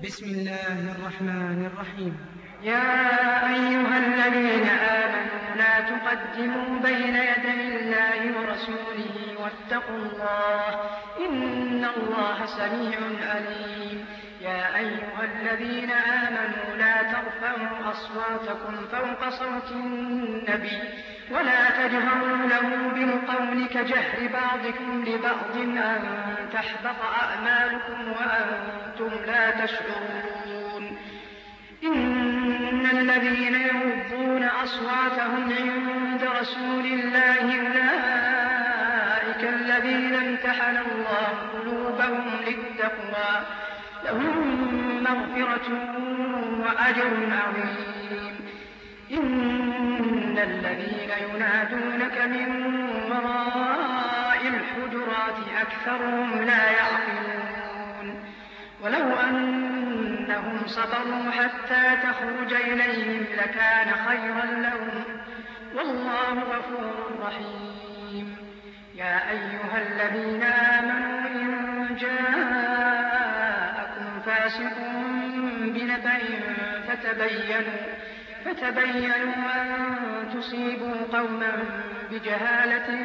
بسم الله الرحمن الرحيم. يا أيها الذين آمنوا لا تقدموا بين يدي الله ورسوله واتقوا الله إن الله سميع عليم. يا أيها الذين آمنوا لا ترفعوا أصواتكم فوق صوت النبي ولا تجهروا له بالقول كجهر بعضكم لبعض أن تحبط أعمالكم وأنتم لا تشعرون. إن الذين يغضون أصواتهم عند رسول الله أولئك الذين امتحن الله قلوبهم للتقوى لهم مغفرة وأجر عظيم. إن الذين ينادونك من وراء الحجرات أكثرهم لا يعقلون. ولو أنهم صبروا حتى تخرج إليهم لكان خيرا لهم والله غفور رحيم. يا أيها الذين آمنوا إن جاءكم فاسق بنبأ فتبينوا أن تصيبوا قوما بجهالة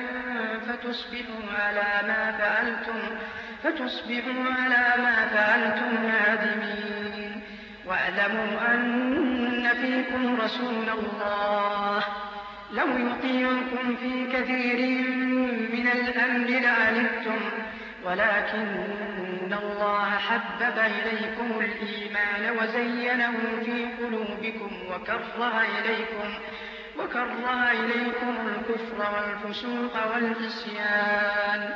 فتصبحوا على ما فعلتم نادمين. واعلموا أن فيكم رسول الله لو يطيعكم في كثير من الأمر لعنتم ولكن الله حبب إليكم الإيمان وزينه في قلوبكم وكره إليكم الكفر والفسوق والعصيان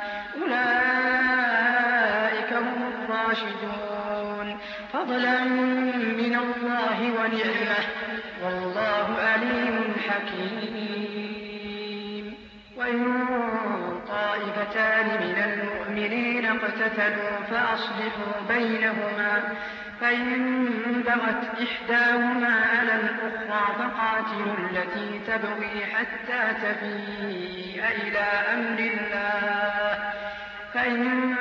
أولئك هم الراشدون فضلا من الله ونعمة والله عليم حكيم. وإن طائفتان من المؤمنين اقتتلوا فأصلحوا بينهما فإن بغت إحداهما على الأخرى فقاتلوا التي تبغي حتى تفيء إلى أمر الله فإن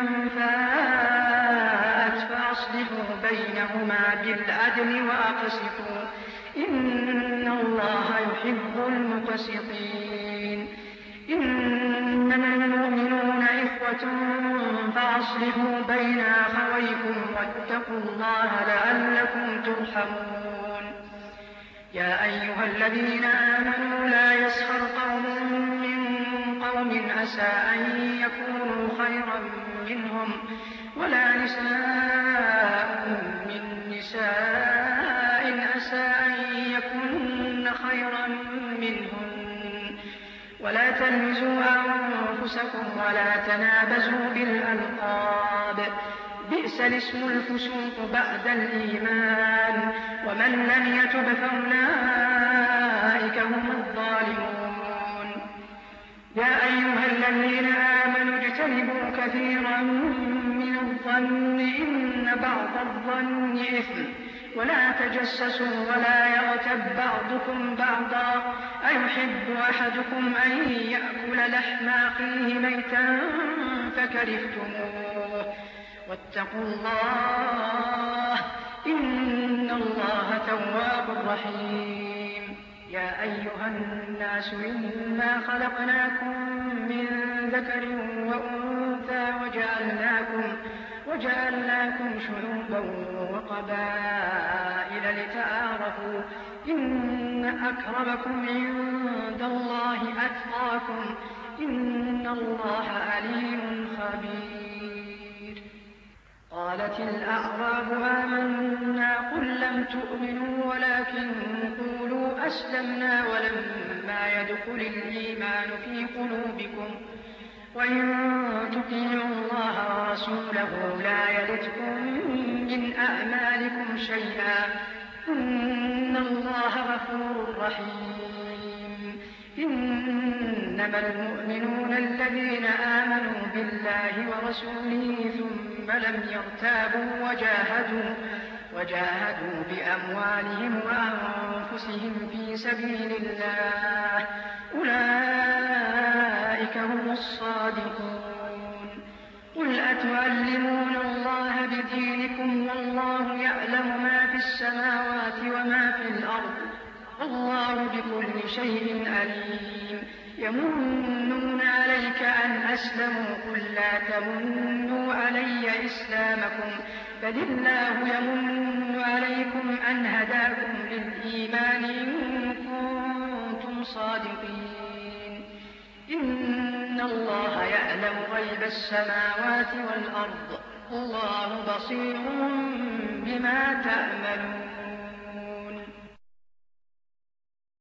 فاءت فأصلحوا بينهما بالعدل وأقسطوا إن الله يحب المقسطين. إنما المؤمنون إخوة فأصلحوا بين أخويكم واتقوا الله لعلكم ترحمون. يا أيها الذين آمنوا لا يسخر قوم من قوم عسى أن يكونوا خيرا منهم ولا نساء من نساء عسى أن يكن خيرا منهن ولا تلمزوا أنفسكم ولا تنابزوا بالألقاب بئس الاسم الفسوق بعد الإيمان ومن لم يتب فأولئك هم الظالمون. يا أيها الذين آمنوا اجتنبوا كثيرا من الظن إن بعض الظن إثم ولا تجسسوا ولا يغتب بعضكم بعضا أيحب أحدكم أن يأكل لحم أخيه ميتا فكرهتموه واتقوا الله إن الله تواب رحيم. يا أيها الناس إنا خلقناكم من ذكر وأنثى وجعلناكم شعوبا وقبائل لتعارفوا إن أكرمكم عند الله أتقاكم إن الله عليم خبير. قالت الأعراب آمنا قل لم تؤمنوا ولكن قولوا أسلمنا ولما يدخل الإيمان في قلوبكم وإن تطيعوا الله ورسوله لا يلتكم من أعمالكم شيئا إن الله غفور رحيم. إنما المؤمنون الذين آمنوا بالله ورسوله ثم لم يرتابوا وجاهدوا بأموالهم وأنفسهم في سبيل الله أولئك هم الصادقون. قل أتعلمون الله بدينكم والله يعلم السماوات وما في الأرض والله بكل شيء عليم. يمنون عليك أن أسلموا قل لا تمنوا علي إسلامكم بل الله يمن عليكم أن هداكم للإيمان إن كنتم صادقين. إن الله يعلم غيب السماوات والأرض والله بصير بما تعملون.